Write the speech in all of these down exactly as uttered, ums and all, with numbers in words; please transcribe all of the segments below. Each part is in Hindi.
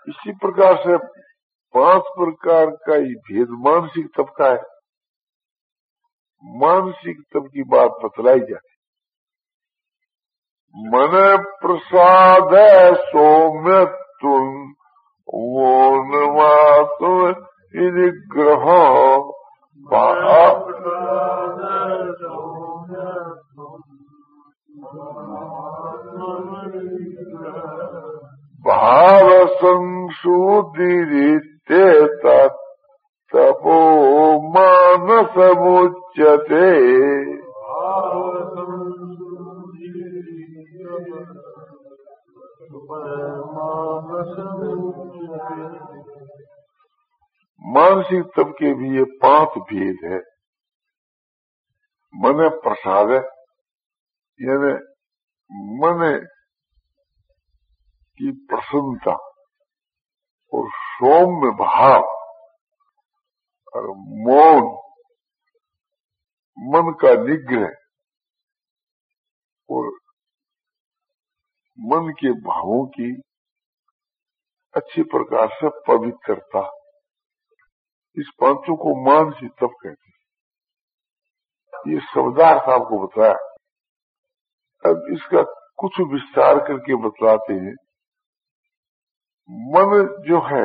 इसी प्रकार से पांच प्रकार का ही भेद मानसिक तप का है। मानसिक तप की बात बतलाई जाती। मन प्रसाद सौम्य तुम निग्रह भाव संशुद्धि तपो मानस मुच्यते। मानसिक तप के भी ये पांच भेद है। मन प्रसाद यानी मन की प्रसन्नता और सौम्य भाव और मौन, मन का निग्रह और मन के भावों की अच्छी प्रकार से पवित्रता, इस पांचों को मानसिक तप कहते हैं। ये शब्दार्थ आपको बताया। अब इसका कुछ विस्तार करके बतलाते हैं। मन जो है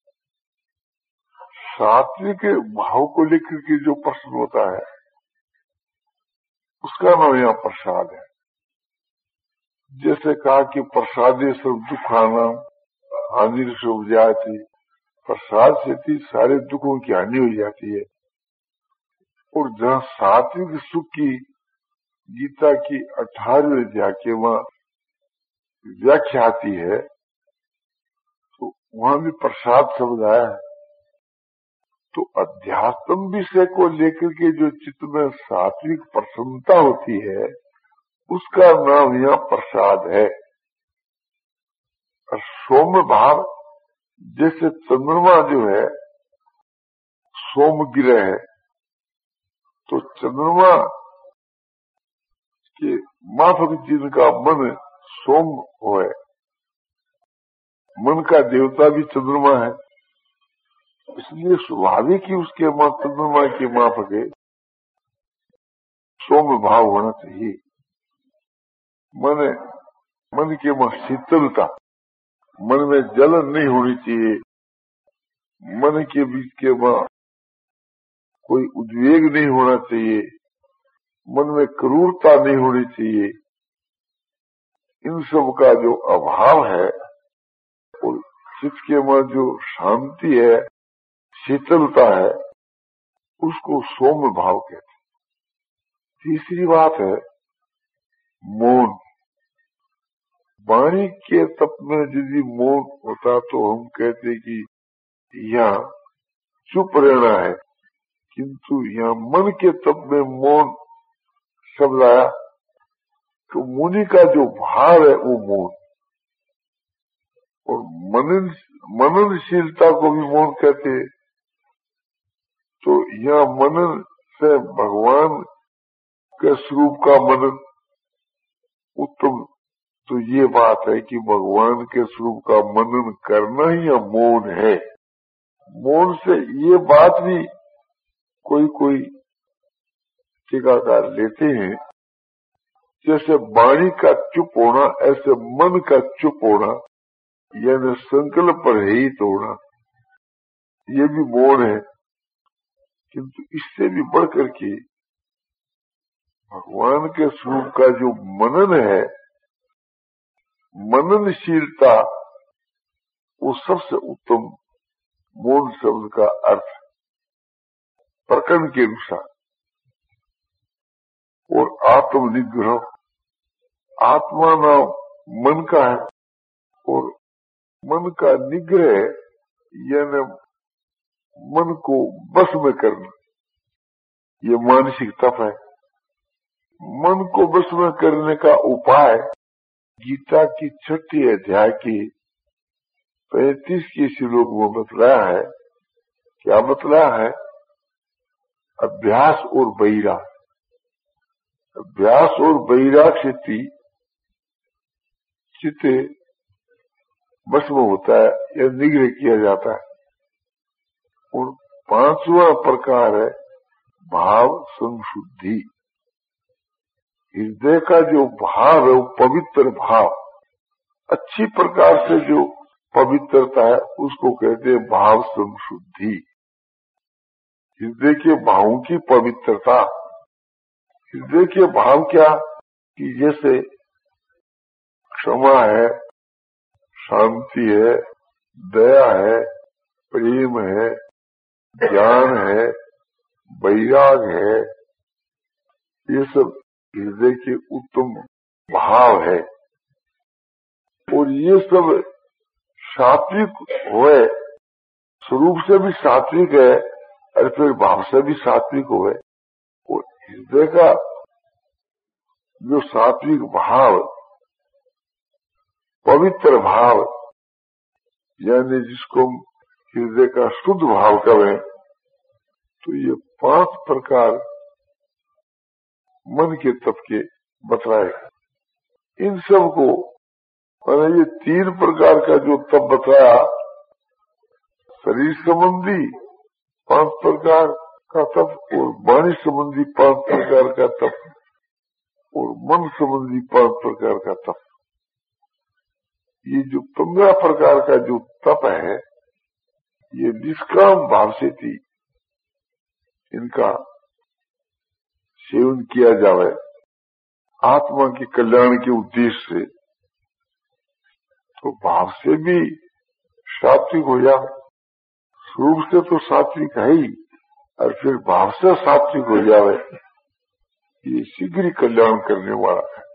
सात्विक भाव को लेकर के जो प्रश्न होता है उसका नाम यहाँ प्रसाद है। जैसे कहा कि प्रसादे सब दुखाना हानि से उपजाती, प्रसाद से थी सारे दुखों की हानि हो जाती है। और जहाँ सात्विक सुख की गीता की अठारहवीं अध्याय के वहाँ व्याख्या आती है तो वहां भी प्रसाद शब्द आया है। तो अध्यात्म विषय को लेकर के जो चित्त में सात्विक प्रसन्नता होती है उसका नाम यहाँ प्रसाद है। और सौम्य भाव जैसे चंद्रमा जो है सोम गिरह है, तो चंद्रमा के माफक जिनका मन सोम होए, मन का देवता भी चंद्रमा है, इसलिए स्वाभाविक ही उसके मां चंद्रमा के माफक है सौम्य भाव होना चाहिए। मन मन के मां शीतलता, मन में जलन नहीं होनी चाहिए, मन के बीच के मां कोई उद्वेग नहीं होना चाहिए, मन में क्रूरता नहीं होनी चाहिए। इन सब का जो अभाव है और चित्त के में जो शांति है, शीतलता है, उसको सौम्य भाव कहते हैं। तीसरी बात है मौन। वाणी के तप में यदि मौन होता तो हम कहते कि यहाँ चुप रहना है, किंतु यहाँ मन के तप में मौन शब्द आया तो मुनि का जो भाव है वो मौन। और मनन मननशीलता को भी मौन कहते हैं। तो यहाँ मनन से भगवान के स्वरूप का मनन उत्तम। तो ये बात है कि भगवान के स्वरूप का मनन करना ही या मौन है। मौन से ये बात भी कोई कोई टीकाकार लेते हैं, जैसे वाणी का चुप होना ऐसे मन का चुप होना यानी संकल्प रहित होना, ये भी मौन है। किंतु इससे भी बढ़कर के भगवान के स्वरूप का जो मनन है, मननशीलता, वो सबसे उत्तम मौन शब्द का अर्थ प्रकरण के अनुसार। और आत्मनिग्रह, आत्मा नाम मन का है और मन का निग्रह यानी मन को बस में करना, ये मानसिक तप है। मन को बस में करने का उपाय गीता की छठी अध्याय की पैंतीस की श्लोक में बतलाया है। क्या बतलाया है? अभ्यास और वैराग। अभ्यास और वैराग से चित्त भस्म होता है या निग्रह किया जाता है। और पांचवा प्रकार है भाव संशुद्धि। हृदय का जो भाव है वो पवित्र भाव, अच्छी प्रकार से जो पवित्रता है उसको कहते हैं भाव संशुद्धि। हृदय के भावों की पवित्रता। हृदय के भाव क्या कि जैसे क्षमा है, शांति है, दया है, प्रेम है, ज्ञान है, वैराग है, ये सब हृदय के उत्तम भाव है। और ये सब सात्विक हुए, स्वरूप से भी सात्विक है और फिर भाव से भी सात्विक हुए। और हृदय का जो सात्विक भाव, पवित्र भाव, यानी जिसको हृदय का शुद्ध भाव कहें, तो ये पांच प्रकार मन के तप के बतलाए। इन सब को मैंने ये तीन प्रकार का जो तप बताया, शरीर संबंधी पांच प्रकार का तप और वाणी संबंधी पांच प्रकार का तप और मन संबंधी पांच प्रकार का तप, ये जो पंद्रह प्रकार का जो तप है, ये निष्काम भाव से थी इनका सेवन किया जावे आत्मा के कल्याण के उद्देश्य से, तो भाव से भी सात्विक हो जाए। स्वरूप से तो सात्विक है ही, और फिर भाव से सात्विक हो जावे, ये शीघ्र कल्याण करने वाला है।